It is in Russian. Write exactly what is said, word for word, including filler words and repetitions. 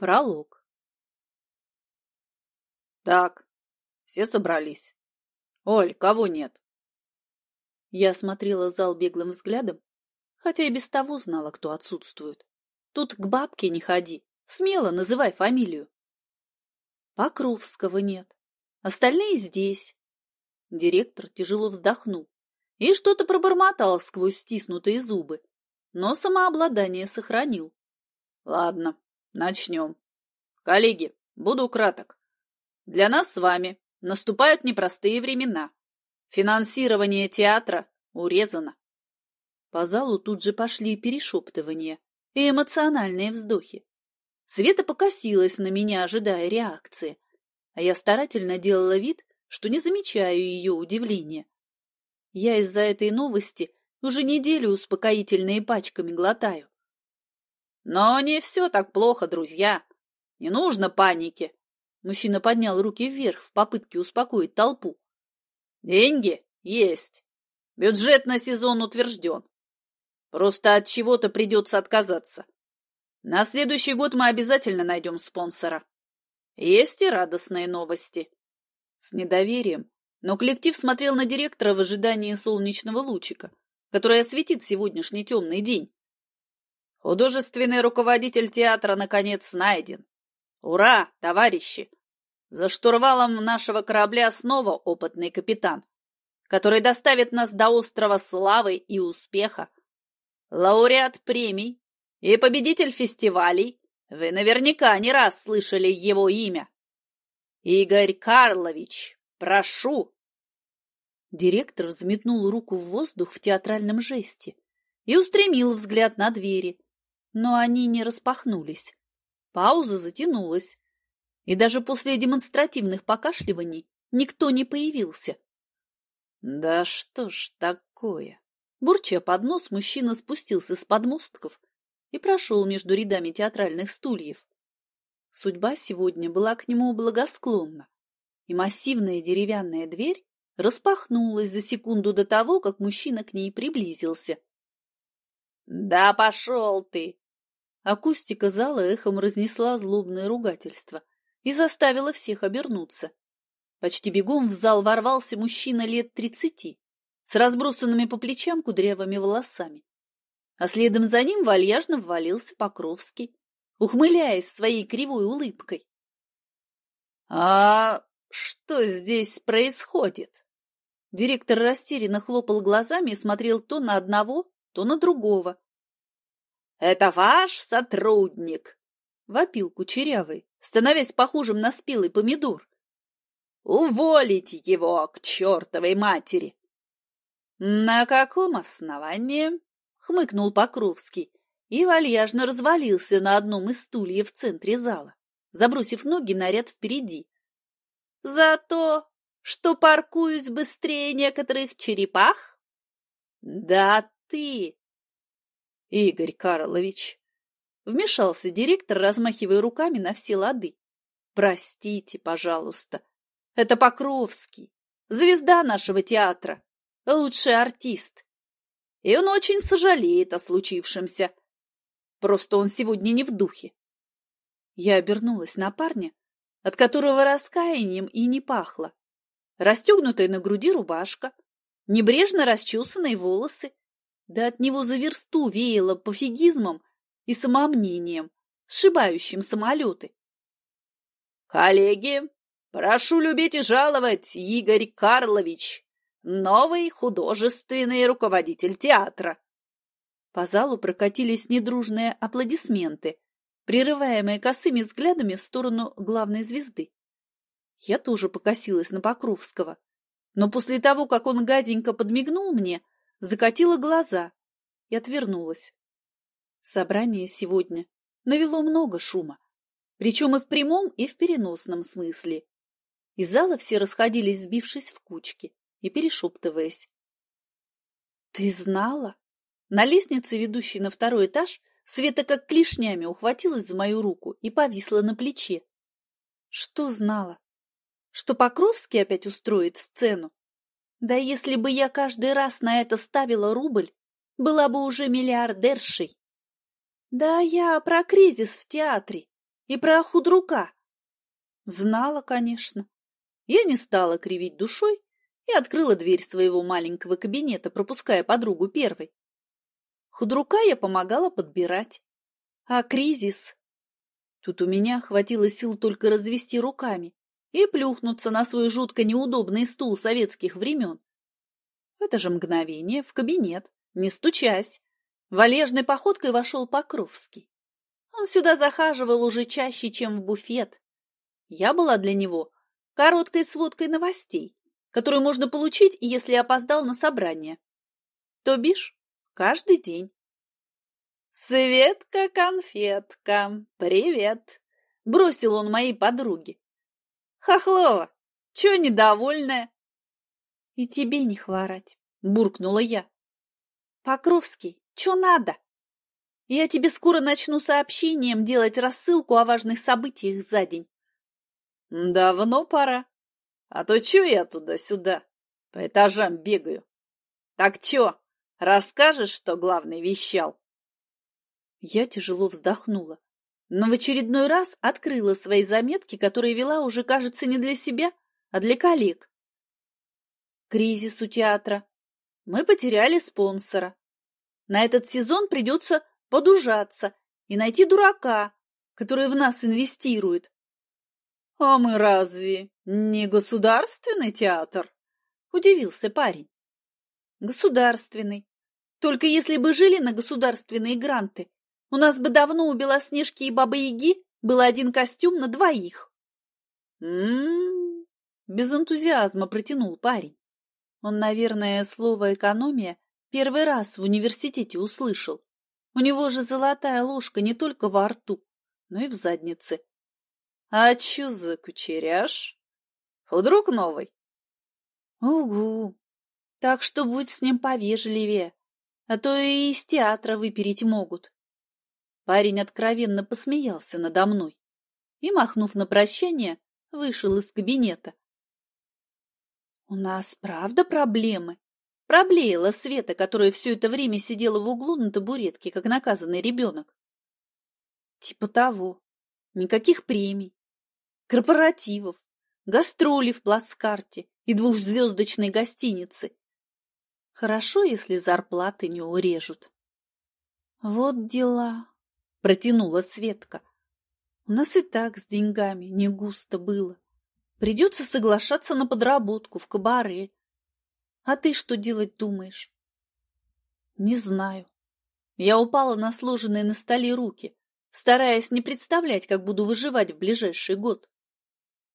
Пролог. Так, все собрались. Оль, кого нет? Я смотрела зал беглым взглядом, хотя и без того знала, кто отсутствует. Тут к бабке не ходи, смело называй фамилию. Покровского нет, остальные здесь. Директор тяжело вздохнул и что-то пробормотал сквозь стиснутые зубы, но самообладание сохранил. Ладно, начнем. Коллеги, буду краток. Для нас с вами наступают непростые времена. Финансирование театра урезано. По залу тут же пошли перешептывания и эмоциональные вздохи. Света покосилась на меня, ожидая реакции, а я старательно делала вид, что не замечаю ее удивления. Я из-за этой новости уже неделю успокоительные пачками глотаю. Но не все так плохо, друзья. Не нужно паники. Мужчина поднял руки вверх в попытке успокоить толпу. Деньги есть. Бюджет на сезон утвержден. Просто от чего-то придется отказаться. На следующий год мы обязательно найдем спонсора. Есть и радостные новости. С недоверием, но коллектив смотрел на директора в ожидании солнечного лучика, который осветит сегодняшний темный день. Художественный руководитель театра наконец найден. Ура, товарищи! За штурвалом нашего корабля снова опытный капитан, который доставит нас до острова славы и успеха. Лауреат премий и победитель фестивалей. Вы наверняка не раз слышали его имя. Игорь Карлович, прошу. Директор взметнул руку в воздух в театральном жесте и устремил взгляд на двери, но они не распахнулись. Пауза затянулась, и даже после демонстративных покашливаний никто не появился. Да что ж такое? Бурча под нос, мужчина спустился с подмостков и прошел между рядами театральных стульев. Судьба сегодня была к нему благосклонна, и массивная деревянная дверь распахнулась за секунду до того, как мужчина к ней приблизился. «Да пошел ты!» Акустика зала эхом разнесла злобное ругательство и заставила всех обернуться. Почти бегом в зал ворвался мужчина лет тридцати с разбросанными по плечам кудрявыми волосами, а следом за ним вальяжно ввалился Покровский, ухмыляясь своей кривой улыбкой. «А что здесь происходит?» Директор растерянно хлопал глазами и смотрел то на одного, то на другого. «Это ваш сотрудник?» — вопил Кучерявый, становясь похожим на спелый помидор. «Уволите его к чертовой матери!» «На каком основании?» — хмыкнул Покровский и вальяжно развалился на одном из стульев в центре зала, забросив ноги на ряд впереди. «За то, что паркуюсь быстрее некоторых черепах?» «Да ты!» «Игорь Карлович!» — вмешался директор, размахивая руками на все лады. «Простите, пожалуйста, это Покровский, звезда нашего театра, лучший артист. И он очень сожалеет о случившемся. Просто он сегодня не в духе». Я обернулась на парня, от которого раскаянием и не пахло. Расстегнутая на груди рубашка, небрежно расчесанные волосы, да от него за версту веяло пофигизмом и самомнением, сшибающим самолеты. «Коллеги, прошу любить и жаловать, Игорь Карлович, новый художественный руководитель театра». По залу прокатились недружные аплодисменты, прерываемые косыми взглядами в сторону главной звезды. Я тоже покосилась на Покровского, но после того, как он гаденько подмигнул мне, закатила глаза и отвернулась. Собрание сегодня навело много шума, причем и в прямом, и в переносном смысле. Из зала все расходились, сбившись в кучки и перешептываясь. «Ты знала?» На лестнице, ведущей на второй этаж, Света как клешнями ухватилась за мою руку и повисла на плече. «Что знала? Что Покровский опять устроит сцену? Да если бы я каждый раз на это ставила рубль, была бы уже миллиардершей. Да я про кризис в театре, И про худрука? Знала, конечно. Я не стала кривить душой и открыла дверь своего маленького кабинета, пропуская подругу первой. Худрука я помогала подбирать. А кризис? Тут у меня хватило сил только развести руками и плюхнуться на свой жутко неудобный стул советских времен. В это же мгновение в кабинет, не стучась, валежной походкой вошел Покровский. Он сюда захаживал уже чаще, чем в буфет. Я была для него короткой сводкой новостей, которую можно получить, если опоздал на собрание. То бишь, каждый день. «Светка-конфетка, привет!» — бросил он моей подруге. «Хохлова, чё недовольная?» «И тебе не хворать», — буркнула я. «Покровский, чё надо? Я тебе скоро начну сообщением делать рассылку о важных событиях за день». «Давно пора. А то чё я туда-сюда по этажам бегаю? Так чё, расскажешь, что главный вещал?» Я тяжело вздохнула, но в очередной раз открыла свои заметки, которые вела уже, кажется, не для себя, а для коллег. Кризис у театра. Мы потеряли спонсора. На этот сезон придется подужаться и найти дурака, который в нас инвестирует. — А мы разве не государственный театр? — удивился парень. — Государственный. Только если бы жили на государственные гранты, у нас бы давно у Белоснежки и Бабы-Яги был один костюм на двоих. М-м-м, без энтузиазма протянул парень. Он, наверное, слово «экономия» первый раз в университете услышал. У него же золотая ложка не только во рту, но и в заднице. А чё за кучеряш? Худрук новый? Угу. Так что будь с ним повежливее, а то и из театра выпереть могут. Парень откровенно посмеялся надо мной и, махнув на прощание, вышел из кабинета. «У нас правда проблемы?» — проблеяла Света, которая все это время сидела в углу на табуретке, как наказанный ребенок. «Типа того. Никаких премий, корпоративов, гастролей в плацкарте и двухзвездочной гостиницы. Хорошо, если зарплаты не урежут». «Вот дела», — протянула Светка. «У нас и так с деньгами не густо было. Придется соглашаться на подработку в кабаре. А ты что делать думаешь?» «Не знаю». Я упала на сложенные на столе руки, стараясь не представлять, как буду выживать в ближайший год.